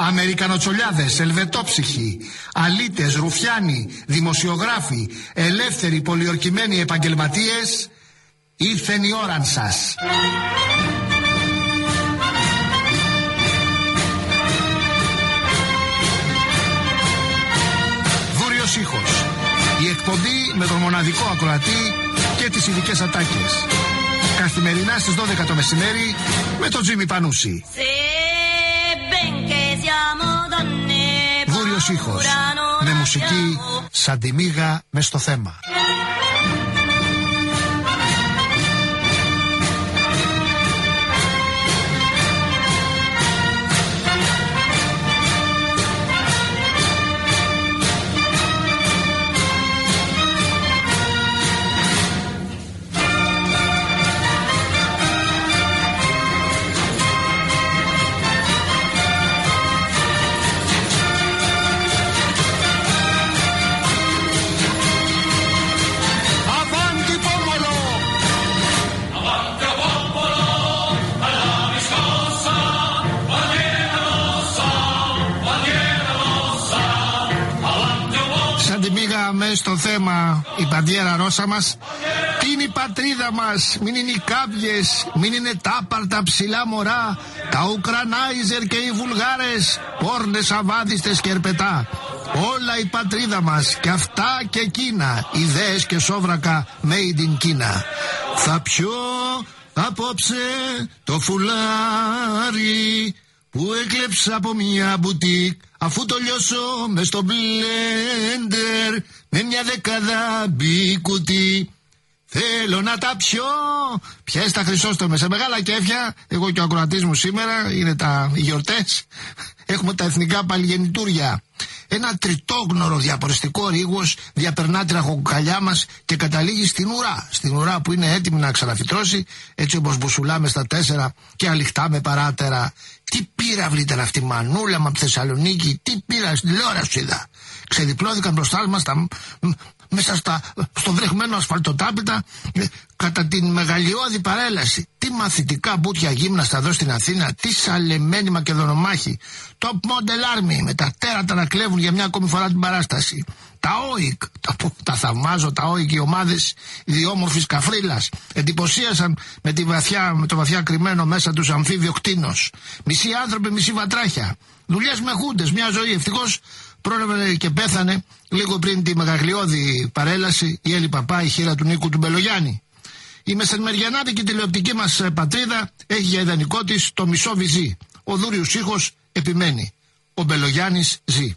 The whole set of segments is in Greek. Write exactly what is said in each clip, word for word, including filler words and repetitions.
Αμερικανοτσολιάδες, ελβετόψυχοι, αλήτες, ρουφιάνοι, δημοσιογράφοι, ελεύθεροι, πολιορκημένοι επαγγελματίες, ήρθεν η ώρα σας. Βούριος ήχος. Η εκπομπή με τον μοναδικό ακροατή και τις ειδικές ατάκες. Καθημερινά στις δώδεκα το μεσημέρι με τον Τζίμι Πανούση. Βούριος ήχος. Με μουσική σαν τη μύγα μες στο θέμα. Στο θέμα η παντιέρα ρώσα μας. Τι είναι η πατρίδα μας, μην είναι οι κάμπιες, μην είναι τα άπαρτα ψηλά μωρά, τα Ουκρανάιζερ και οι Βουλγάρες, πόρνες αβάδιστες και ερπετά. Όλα η πατρίδα μας και αυτά και εκείνα, ιδέες και σόβρακα made in Κίνα. Θα πιω απόψε το φουλάρι που έκλεψα από μια μπουτίκ, αφού το λιώσω μες στο μπλέντερ με μια δεκάδα μπικουτί. Θέλω να τα πιω. Πιες τα Χρυσόστομες σε μεγάλα κέφια. Εγώ και ο ακροατής μου σήμερα είναι τα οι γιορτές. Έχουμε τα εθνικά παλιγεννητούρια. Ένα τριτόγνωρο διαποριστικό ρίγος διαπερνά την αχοκοκαλιά μας και καταλήγει στην ουρά. Στην ουρά που είναι έτοιμη να ξαναφυτρώσει, έτσι όπως μπουσουλάμε στα τέσσερα και αλιχτάμε παράτερα. Τι πύραυλη ήταν αυτή η μανούλα μου από Θεσσαλονίκη, τι πύρα στην τηλεόραση είδα. Ξεδιπλώθηκαν μπροστά μας τα, μέσα στα, στο βρεχμένο ασφαλτοτάπητα κατά την μεγαλειώδη παρέλαση. Τι μαθητικά μπουτια γύμναστα εδώ στην Αθήνα, τι σαλεμένη Μακεδονομάχη. Top Model Army με τα τέρατα να κλέβουν για μια ακόμη φορά την παράσταση. Τα ΟΙΚ, τα, τα θαυμάζω, τα ΟΙΚ, οι ομάδες ιδιόμορφης καφρίλας εντυπωσίασαν με, τη βαθιά, με το βαθιά κρυμμένο μέσα τους αμφίβιο κτήνος. Μισοί άνθρωποι, μισοί βατράχια. Δουλειές με χούντες, μια ζωή. Ευτυχώς πρόλαβε και πέθανε λίγο πριν τη μεγαλειώδη παρέλαση η Έλλη Παπά, η χείρα του Νίκου του Μπελογιάννη. Η μεσημεριανάτικη τηλεοπτική μας πατρίδα έχει για ιδανικό της το μισό βυζί. Ο Δούριος ήχος επιμένει. Ο Μπελογιάννης ζει.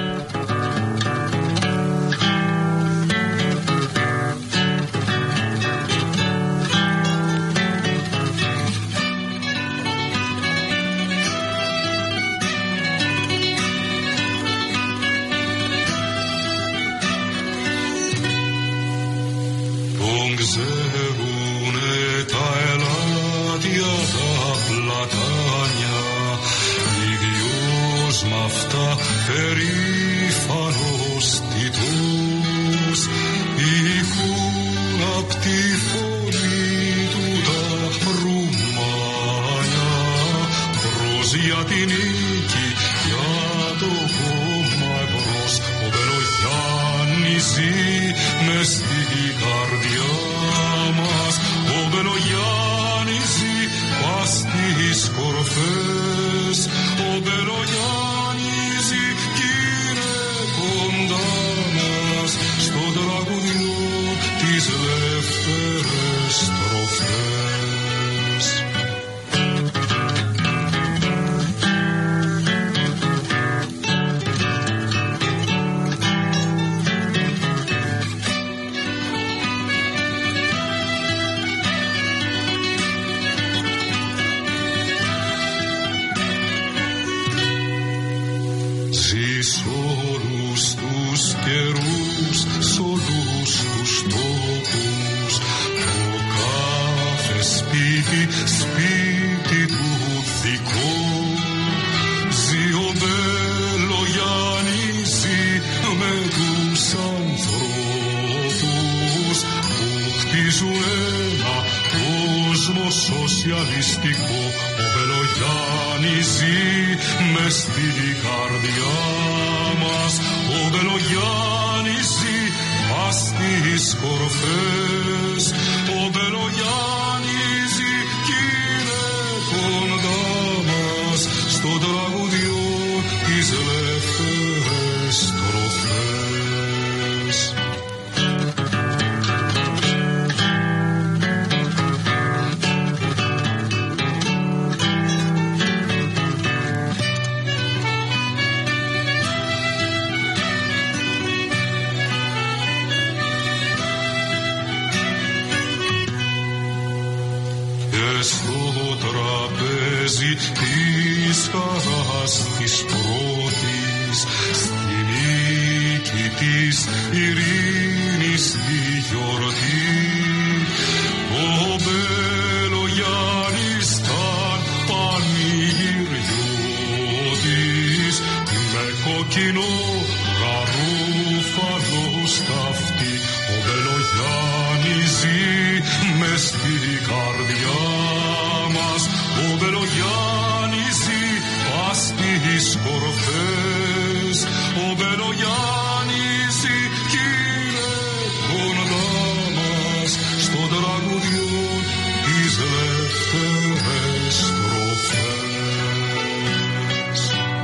Ξερούνε τα ελάτια τα πλατάνια, ίδιος μ' αυτά περήφανος τιτός, ηχούν απ' τη φωνή του τα ρουμάνια, μπρος για την νίκη, για το κόμμα εμπρός. Ο Μπελογιάννης ζει μες στην καρδιά μας, ο Μπελογιάννης ζει πας στις κορφές, ο Μπελογιάννης ζει κι είναι κοντά μας, στο τραγουδιό τις δεύτερες στροφές. Σ' όλους τους καιρούς, σ' όλους τους τόπους, το κάθε σπίτι, σπίτι του δικό. Ζει ο Μπελογιάννης, ζει με τους ανθρώπους που χτίζουν ένα κόσμο σοσιαλιστικό. Ο Μπελογιάννης ζει μες στη καρδιά μας ο Μπελογιάννης ζει πας στις κορφές. Ο Μπελογιάννης ζει κι είναι κοντά μας στο τραγουδιό τις ελεύθερες στροφές. Στο τραπέζι της χαράς της πρώτης, στη νίκη της ειρήνης τη γιορτή, ο Μπελογιάννης ήταν πανηγυριώτης, με κόκκινο γαρούφαλο σταυτί. Ο Μπελογιάννης ζει μες στην καρδιά μας, ο Μπελογιάννης ζει πας στις κορφές. Ο Μπελογιάννης ζει κι είναι κοντά μας στο τραγουδιό τις ελεύθερες στροφές.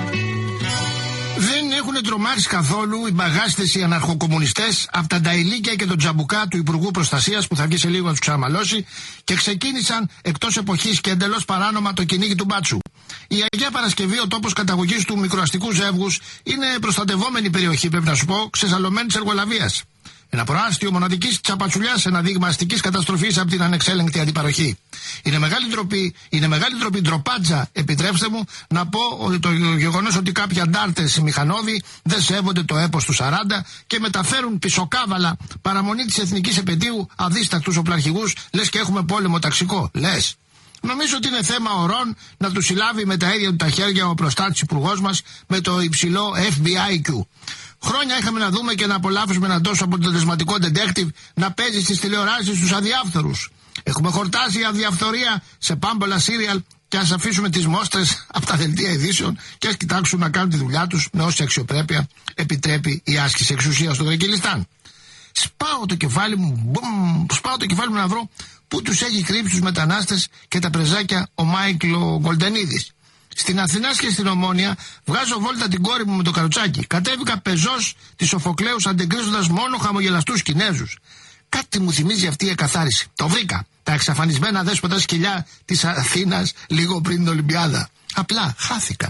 Δεν έχουν τρομάξει καθόλου οι μπαγάστες οι αναρχοκομμουνιστές από τα νταϊλίκια και τον τζαμπουκά του Υπουργού Προστασίας που θα βγει σε λίγο να τους ξαναμαλώσει και ξεκίνησαν εκτός εποχής και εντελώς παράνομα το κυνήγι του μπάτσου. Η Αγία Παρασκευή, ο τόπος καταγωγής του μικροαστικού ζεύγους, είναι προστατευόμενη περιοχή, πρέπει να σου πω, ξεσαλωμένη της εργολαβίας. Ένα προάστιο μοναδικής τσαπατσουλιάς, ένα δείγμα αστικής καταστροφής από την ανεξέλεγκτη αντιπαροχή. Είναι μεγάλη ντροπή, είναι μεγάλη ντροπή, ντροπάτζα, επιτρέψτε μου να πω ότι το γεγονός ότι κάποιοι αντάρτες μηχανώδη δεν σέβονται το έπος του σαράντα και μεταφέρουν πισωκάβαλα παραμονή της εθνικής επετείου αδίστακτους οπλαρχηγούς, λες και έχουμε πόλεμο ταξικό. Λες. Νομίζω ότι είναι θέμα ωρών να του συλλάβει με τα ίδια του τα χέρια ο προστάτης υπουργός μας με το υψηλό εφ μπι άι κιου. Χρόνια είχαμε να δούμε και να απολαύσουμε έναν τόσο αποτελεσματικό detective να παίζει στις τηλεοράσεις τους αδιάφθορους. Έχουμε χορτάσει αδιαφθορία σε πάμπολα σύριαλ και ας αφήσουμε τις μόστρες από τα δελτία ειδήσεων και ας κοιτάξουν να κάνουν τη δουλειά τους με όση αξιοπρέπεια επιτρέπει η άσκηση εξουσίας στο Γρεκυλιστάν. Σπάω το κεφάλι μου, μπουμ, σπάω το κεφάλι μου να βρω πού τους έχει κρύψει τους μετανάστες και τα πρεζάκια ο Μάικλο Γκολντενίδης. Στην Αθηνά και στην Ομόνια βγάζω βόλτα την κόρη μου με το καροτσάκι. Κατέβηκα πεζός της Σοφοκλέους αντεγκρίζοντας μόνο χαμογελαστούς Κινέζους. Κάτι μου θυμίζει αυτή η εκαθάριση. Το βρήκα. Τα εξαφανισμένα δέσποτα σκυλιά της Αθήνας λίγο πριν την Ολυμπιάδα. Απλά χάθηκαν.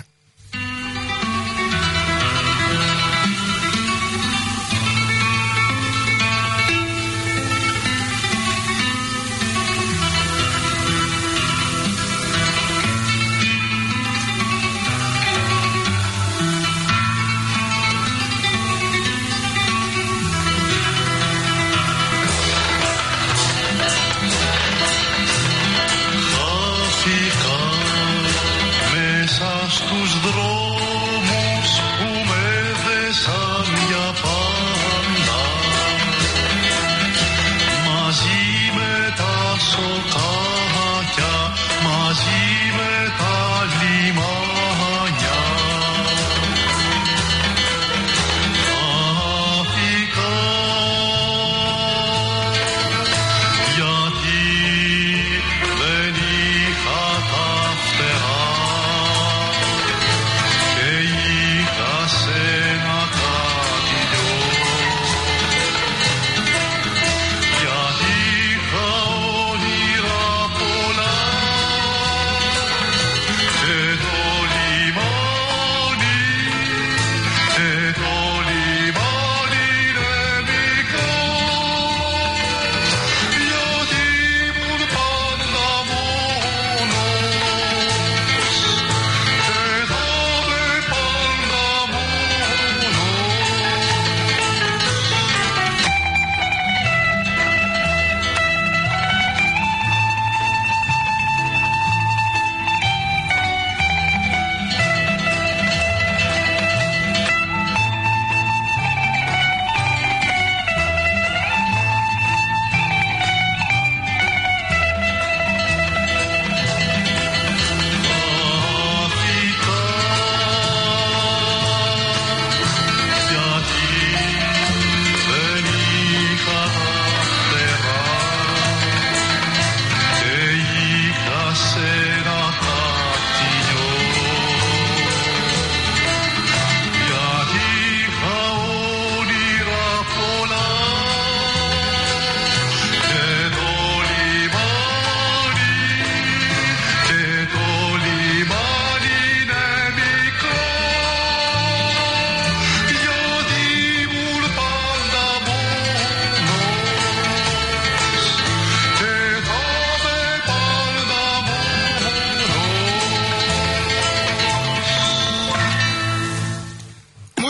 Στους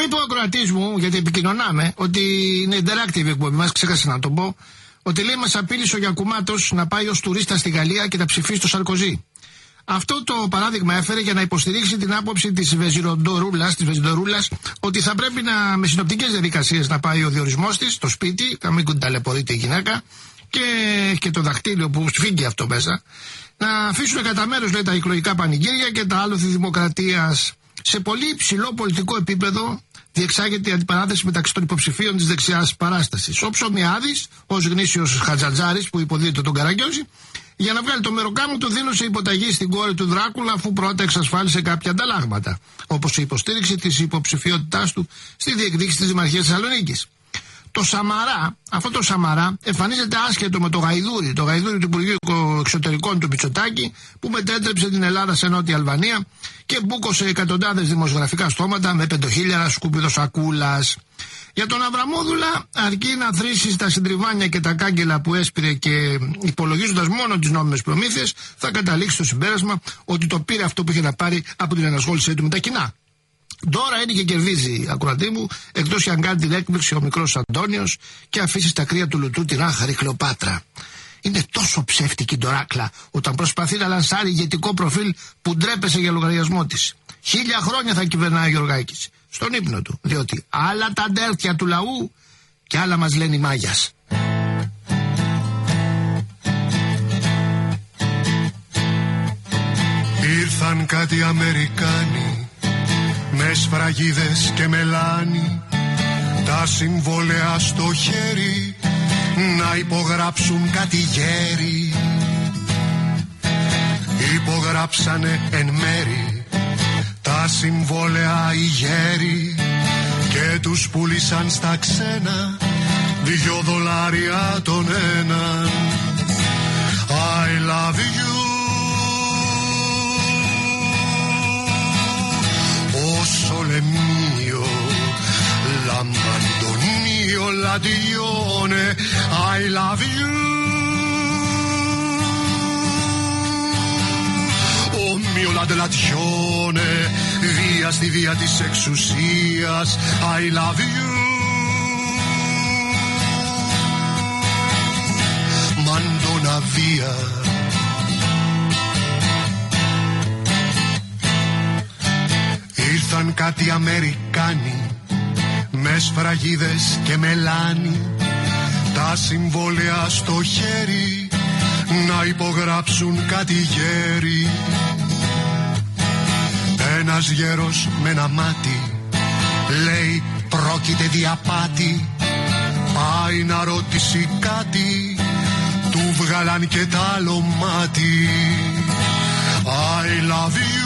είπε ο ακροατής μου, γιατί επικοινωνάμε, ότι είναι interactive εκπομπή μας, ξέχασα να το πω, ότι λέει μας απείλησε ο Γιακουμάτος να πάει ως τουρίστα στη Γαλλία και να ψηφίσει το Σαρκοζή. Αυτό το παράδειγμα έφερε για να υποστηρίξει την άποψη της Βεζιροντορούλας, της Βεζιροντορούλας, ότι θα πρέπει να, με συνοπτικές διαδικασίες να πάει ο διορισμός της στο σπίτι, να μην ταλαιπωρείται η γυναίκα, και, και το δακτύλιο που σφίγγει αυτό μέσα, να αφήσουν κατά μέρος, λέει, τα εκλογικά πανηγύρια και τα άλοθη δημοκρατίας. Σε πολύ υψηλό πολιτικό επίπεδο διεξάγεται η αντιπαράθεση μεταξύ των υποψηφίων της δεξιάς παράστασης. Ο Ψωμιάδης, ως γνήσιος Χατζατζάρης που υποδίδεται τον Καραγκιόζη, για να βγάλει το μεροκάμου του δήλωσε υποταγή στην κόρη του Δράκουλα, αφού πρώτα εξασφάλισε κάποια ανταλλάγματα, όπως η υποστήριξη της υποψηφιότητάς του στη διεκδίκηση της Δημαρχίας Θεσσαλονίκης. Το Σαμαρά, αυτό το Σαμαρά εμφανίζεται άσχετο με το Γαϊδούρι, το Γαϊδούρι του Υπουργείου Εξωτερικών του Μητσοτάκη, που μετέτρεψε την Ελλάδα σε Νότια Αλβανία και μπούκωσε εκατοντάδες δημοσιογραφικά στόματα με πεντοχίλιαρα σκούπιδο σακούλας. Για τον Αβραμόδουλα, αρκεί να θρήσει τα συντριβάνια και τα κάγκελα που έσπηρε και υπολογίζοντας μόνο τις νόμιμες προμήθειες, θα καταλήξει στο συμπέρασμα ότι το πήρε αυτό που είχε να πάρει από την ενασχόλησή του με τα κοινά. Τώρα είναι και κερδίζει, ακροατή μου, εκτός αν κάνει την έκπληξη ο μικρός Αντώνιος και αφήσει στα κρύα του λουτού την άχαρη Κλεοπάτρα. Είναι τόσο ψεύτικη ντοράκλα όταν προσπαθεί να λανσάρει ηγετικό προφίλ που ντρέπεσε για λογαριασμό της. Χίλια χρόνια θα κυβερνάει ο Γιωργάκης στον ύπνο του, διότι άλλα τα αντέρτια του λαού και άλλα μας λένε οι μάγιας. Ήρθαν κάτι Αμερικάνοι με σφραγίδες και μελάνι, τα συμβόλαια στο χέρι να υπογράψουν κάτι γέροι. Υπογράψανε εν μέρη τα συμβόλαια οι γέροι και τους πούλησαν στα ξένα δυο δολάρια τον έναν. I love you. Sole mio, la mandonio, la dione, I love you. Ο mio la dell'azione, via στη βία της εξουσίας, I love you. Mandona via. Ήρθαν κάτι Αμερικάνοι με σφραγίδες και μελάνι, τα συμβόλαια στο χέρι να υπογράψουν κάτι γέροι. Ένας γέρος με ένα μάτι λέει πρόκειται διαπάτη, πάει να ρωτήσει κάτι, του βγάλαν και τ' άλλο μάτι. I love you.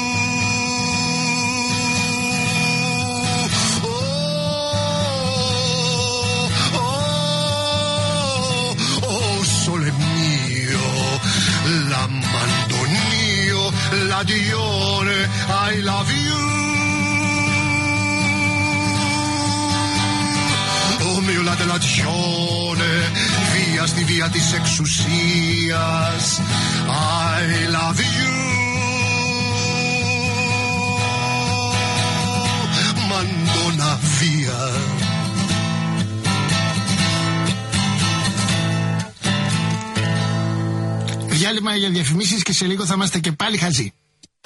La mandonio, la dione, I love you. Oh mio la dell'azione, via στη βία της εξουσίας, I love you. Mandona via. Διάλειμμα για διαφημίσεις και σε λίγο θα είμαστε και πάλι χαζοί.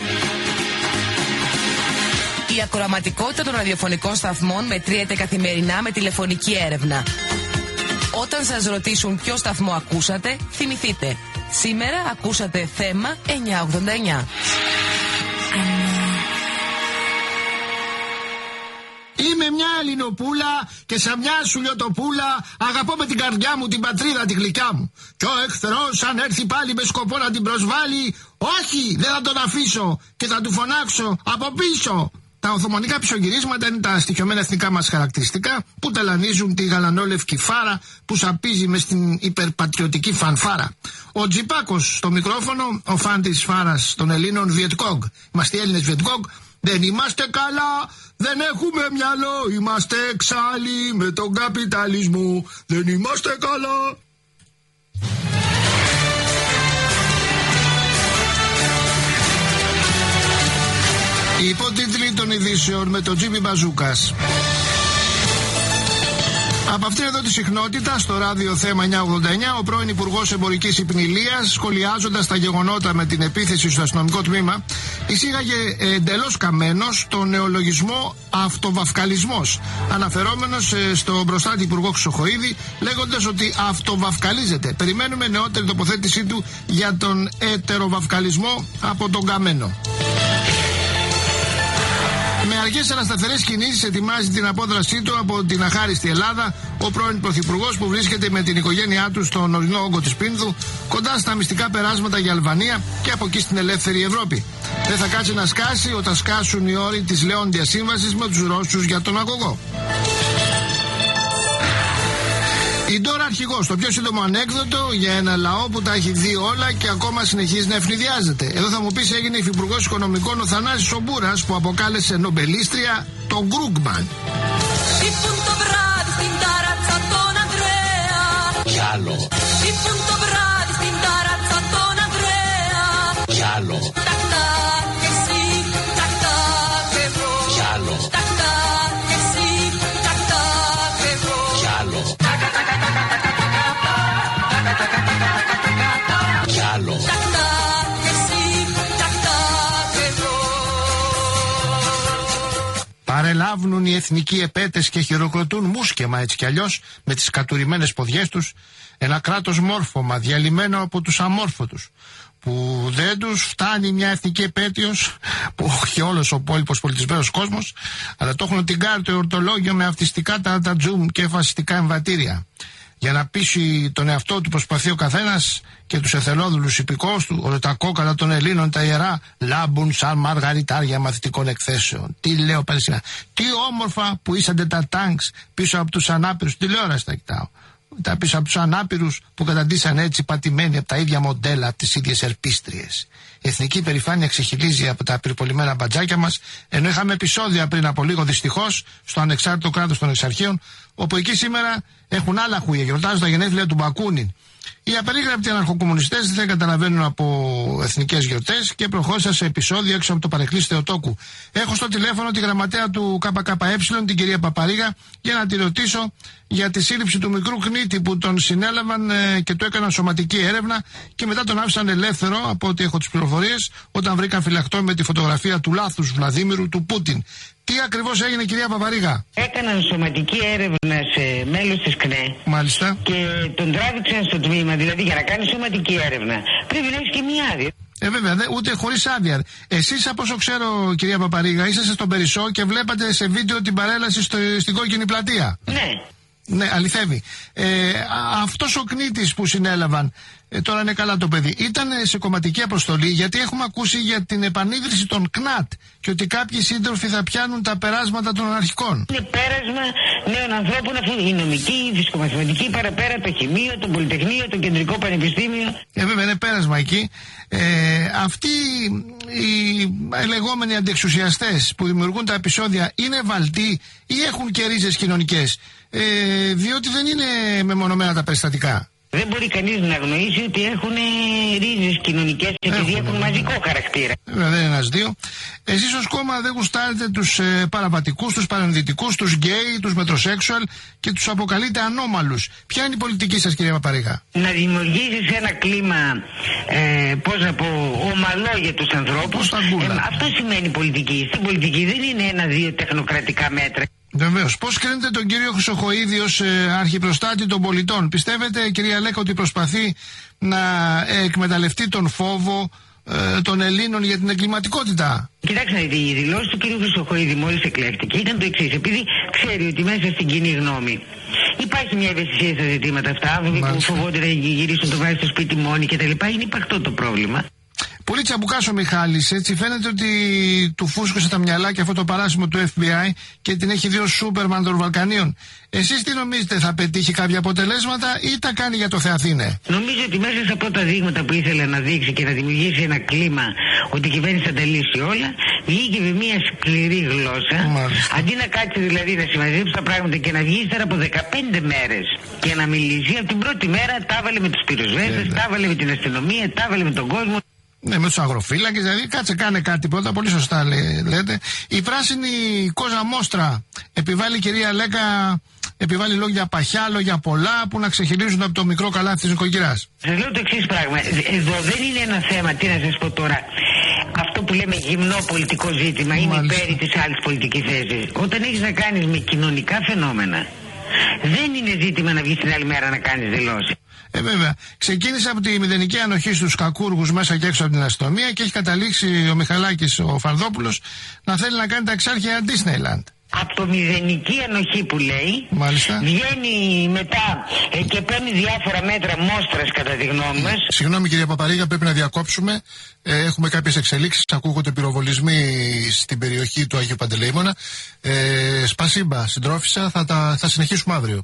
Η ακροαματικότητα των ραδιοφωνικών σταθμών μετριέται καθημερινά με τηλεφωνική έρευνα. Όταν σας ρωτήσουν ποιο σταθμό ακούσατε, θυμηθείτε. Σήμερα ακούσατε θέμα εννιακόσια ογδόντα εννιά. Είμαι μια Ελληνοπούλα και σαν μια σουλιοτοπούλα αγαπώ με την καρδιά μου την πατρίδα τη γλυκιά μου. Κι ο εχθρός αν έρθει πάλι με σκοπό να την προσβάλλει, όχι, δεν θα τον αφήσω και θα του φωνάξω από πίσω. Τα οθωμανικά πισωγυρίσματα είναι τα στοιχειωμένα εθνικά μας χαρακτηριστικά που ταλανίζουν τη γαλανόλευκη φάρα που σαπίζει μες στην υπερπατριωτική φανφάρα. Ο Τζιπάκος στο μικρόφωνο, ο φαν της φάρας των Ελλήνων Βιετκόγκ. Είμαστε οι Έλληνες Βιετκόγκ. Δεν είμαστε καλά, δεν έχουμε μυαλό, είμαστε εξάλλοι με τον καπιταλισμό. Δεν είμαστε καλά. Υπότιτλοι των ειδήσεων με τον Τζίμι Μπαζούκας. Από αυτήν εδώ τη συχνότητα, στο ράδιο Θέμα εννιακόσια ογδόντα εννιά, ο πρώην Υπουργός Εμπορικής Υπνηλίας, σχολιάζοντας τα γεγονότα με την επίθεση στο αστυνομικό τμήμα, εισήγαγε εντελώς καμένος τον νεολογισμό αυτοβαυκαλισμός, αναφερόμενος στον μπροστάτη Υπουργό Χρυσοχοΐδη, λέγοντας ότι αυτοβαυκαλίζεται. Περιμένουμε νεότερη τοποθέτησή του για τον ετεροβαυκαλισμό από τον καμένο. Με αργές ανασταθερές κινήσεις ετοιμάζει την απόδρασή του από την αχάριστη Ελλάδα ο πρώην Πρωθυπουργός που βρίσκεται με την οικογένειά του στον ορεινό όγκο της Πίνδου, κοντά στα μυστικά περάσματα για Αλβανία και από εκεί στην ελεύθερη Ευρώπη. Δεν θα κάτσει να σκάσει όταν σκάσουν οι όροι της Λεόντιας Σύμβασης με τους Ρώσους για τον αγωγό. Η Ντόρα αρχηγός, το πιο σύντομο ανέκδοτο για ένα λαό που τα έχει δει όλα και ακόμα συνεχίζει να ευνηδιάζεται. Εδώ θα μου πεις, έγινε υφυπουργός οικονομικών ο Θανάσης ο Μπούρας που αποκάλεσε νομπελίστρια τον Γκρούγκμαν. Κι άλλο. Κι άλλο. Παρελάβουν οι εθνικοί επέτες και χειροκροτούν μουσκεμα έτσι κι αλλιώς με τις κατουρημένες ποδιές τους ένα κράτος μόρφωμα διαλυμένο από τους αμόρφωτους, που δεν τους φτάνει μια εθνική επέτειος που όχι όλος ο υπόλοιπος πολιτισμένος κόσμος, αλλά το έχουν την κάρτα ορτολόγιο με αυτιστικά τα τζουμ και φασιστικά εμβατήρια. Για να πείσει τον εαυτό του προσπαθεί ο καθένας και τους εθελόδουλους υπηκόους του ότι τα κόκαλα των Ελλήνων τα ιερά λάμπουν σαν μαργαριτάρια μαθητικών εκθέσεων. Τι λέω πέρα, τι όμορφα που ήσαντε τα τάγκς πίσω από τους ανάπηρους. Τηλεόραση τα κοιτάω. Τα πίσω από τους ανάπηρους που καταντήσαν έτσι πατημένοι από τα ίδια μοντέλα, από τις ίδιες ερπίστριες. Η εθνική περηφάνεια ξεχυλίζει από τα πυρπολιμένα μπατζάκια μας, ενώ είχαμε επεισόδια πριν από λίγο δυστυχώς στο ανεξάρτητο κράτος των εξαρχείων, όπου εκεί σήμερα έχουν άλλα χούια, γιορτάζουν τα γενέθλια του Μπακούνιν. Οι απερίγραπτοι αναρχοκομμουνιστές δεν καταλαβαίνουν από εθνικές γιορτές και προχώρησαν σε επεισόδιο έξω από το παρεκκλήσι Θεοτόκου. Έχω στο τηλέφωνο τη γραμματέα του ΚΚΕ, την κυρία Παπαρίγα, για να τη ρωτήσω για τη σύλληψη του μικρού κνήτη που τον συνέλαβαν ε, και του έκαναν σωματική έρευνα και μετά τον άφησαν ελεύθερο, από ό,τι έχω τις πληροφορίες, όταν βρήκαν φυλακτό με τη φωτογραφία του λάθους Βλαδίμηρου του Πούτιν. Τι ακριβώς έγινε, κυρία Παπαρίγα? Έκαναν σωματική έρευνα σε μέλος της ΚΝΕ. Μάλιστα. Και τον τράβηξαν στο τμήμα, δηλαδή για να κάνει σωματική έρευνα πρέπει να έχεις και μία άδεια. Ε, βέβαια, δε, ούτε χωρίς άδεια. Εσείς, από όσο ξέρω, κυρία Παπαρίγα, είσαστε στον Περισσό και βλέπατε σε βίντεο την παρέλαση στο, στην Κόκκινη Πλατεία. Ναι. Ναι, αληθεύει. Ε, αυτός ο κνήτης που συνέλαβαν, ε, τώρα είναι καλά το παιδί, ήταν σε κομματική αποστολή, γιατί έχουμε ακούσει για την επανίδρυση των ΚΝΑΤ και ότι κάποιοι σύντροφοι θα πιάνουν τα περάσματα των αναρχικών. Είναι πέρασμα νέων ανθρώπων, αφού η νομική, η φυσικομαθηματική, παραπέρα το χημείο, το πολυτεχνείο, το κεντρικό πανεπιστήμιο. Ε, βέβαια, είναι πέρασμα εκεί. Ε, αυτοί οι λεγόμενοι αντιεξουσιαστές που δημιουργούν τα επεισόδια είναι βαλτοί ή έχουν και ρίζες κοινωνικές? Ε, διότι δεν είναι μεμονωμένα τα περιστατικά. Δεν μπορεί κανείς να αγνοήσει ότι έχουν ρίζες κοινωνικές επειδή έχουν, έχουν μαζικό χαρακτήρα. Βέβαια, δεν είναι ένας δύο. Εσείς ως κόμμα δεν γουστάρετε τους ε, παραβατικούς, τους παρενδυτικούς, τους γκέι, τους μετροσέξουαλ και τους αποκαλείτε ανώμαλους. Ποια είναι η πολιτική σας, κυρία Παπαρίγα? Να δημιουργήσεις ένα κλίμα, ε, πώς να πω, ομαλό για τους ανθρώπους. Ε, αυτό σημαίνει πολιτική. Στην πολιτική δεν είναι ένα-δύο τεχνοκρατικά μέτρα. Βεβαίως. Πώς κρίνετε τον κύριο Χρυσοχοΐδη ως ε, αρχιπροστάτη των πολιτών? Πιστεύετε, κυρία Λέκα, ότι προσπαθεί να ε, εκμεταλλευτεί τον φόβο ε, των Ελλήνων για την εγκληματικότητα? Κοιτάξτε, η δηλώση του κύριου Χρυσοχοΐδη μόλις εκλέχτηκε ήταν το εξής. Επειδή ξέρει ότι μέσα στην κοινή γνώμη υπάρχει μια ευαισθησία στα ζητήματα αυτά, άνθρωποι που φοβόνται να γυρίσουν το βάρη στο σπίτι μόνοι κτλ. Είναι υπαρκτό το πρόβλημα. Πολύ τσαμπουκάς ο Μιχάλης, έτσι φαίνεται ότι του φούσκωσε τα μυαλά και αυτό το παράσημο του Εφ Μπι Άι και την έχει δει ως Σούπερμαν των Βαλκανίων. Εσείς τι νομίζετε, θα πετύχει κάποια αποτελέσματα ή τα κάνει για το Θεαθήνε? Νομίζω ότι μέσα στα πρώτα δείγματα που ήθελε να δείξει και να δημιουργήσει ένα κλίμα ότι η κυβέρνηση θα τα λύσει όλα, βγήκε με μια σκληρή γλώσσα. Μάλιστα. Αντί να κάτσει δηλαδή να συμμαζέψει τα πράγματα και να βγει ύστερα από δεκαπέντε μέρες και να μιλήσει, από την πρώτη μέρα τα έβαλε με τους πυροσβέστες, τα έβαλε με την αστυνομία, τα έβαλε με τον κόσμο. Ναι, με τους αγροφύλακες, δηλαδή κάτσε κάνε κάτι πρώτα, πολύ σωστά λέ, λέτε. Η πράσινη Κόζα Μόστρα επιβάλλει, κυρία Λέκα, επιβάλλει λόγια παχιά, λόγια πολλά που να ξεχυλίζουν από το μικρό καλάθι της νοικοκυράς. Σας λέω το εξής πράγμα. Εδώ δεν είναι ένα θέμα, τι να σας πω τώρα. Αυτό που λέμε γυμνό πολιτικό ζήτημα είναι υπέρ της άλλης πολιτικής θέσης. Όταν έχεις να κάνεις με κοινωνικά φαινόμενα, δεν είναι ζήτημα να βγεις την άλλη μέρα να κάνεις δηλώσεις. Ε, βέβαια. Ξεκίνησε από τη μηδενική ανοχή στους κακούργους μέσα και έξω από την αστυνομία και έχει καταλήξει ο Μιχαλάκης ο Φαρδόπουλος να θέλει να κάνει τα εξάρχεια Disneyland. Από το μηδενική ανοχή που λέει, μάλιστα, βγαίνει μετά ε, και παίρνει διάφορα μέτρα μόστρας κατά τη γνώμη μας. Συγγνώμη κυρία Παπαρίγα, πρέπει να διακόψουμε. Ε, έχουμε κάποιες εξελίξεις. Ακούγονται πυροβολισμοί στην περιοχή του Αγίου Παντελεήμωνα. Ε, σπασίμπα, συντρόφισσα, θα, τα, θα συνεχίσουμε αύριο.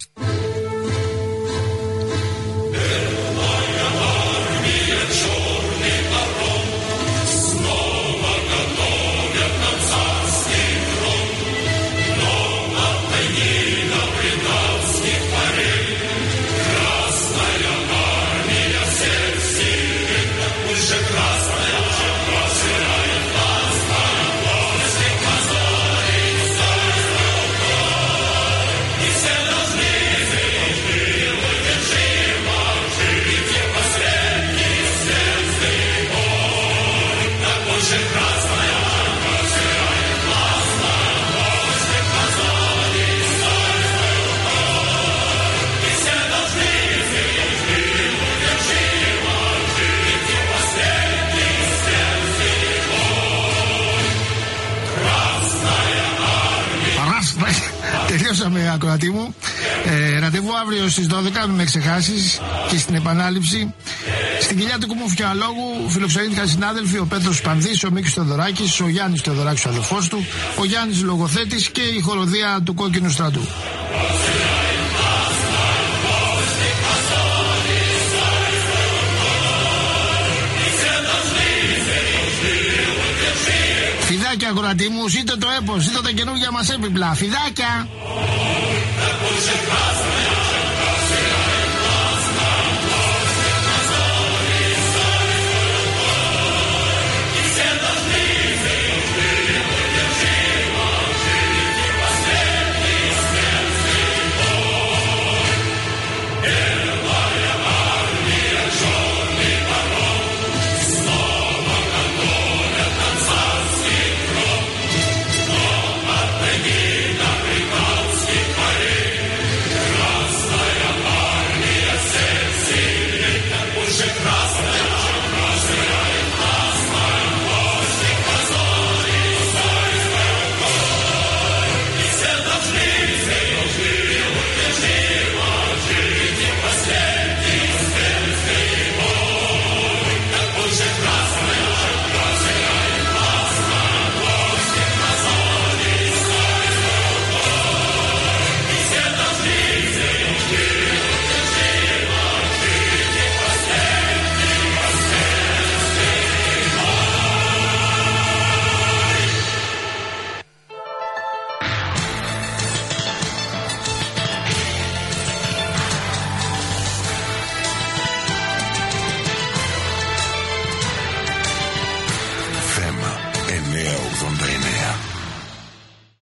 Τελειώσαμε, ακροατή μου. Ε, ραντεβού αύριο στις δώδεκα, μην με ξεχάσεις, και στην επανάληψη. Στην κοιλιά του Κουμουφιαλόγου φιλοξενήθηκαν συνάδελφοι ο Πέτρος Πανδής, ο Μίκης Θεοδωράκης, ο Γιάννης Θεοδωράκης ο αδελφός του, ο Γιάννης Λογοθέτης και η χοροδία του Κόκκινου Στρατού. Φιδάκια, ακροατή μου, ζήτω το έπος, ζήτω τα καινούργια μας έπιπλα. Φιδάκια!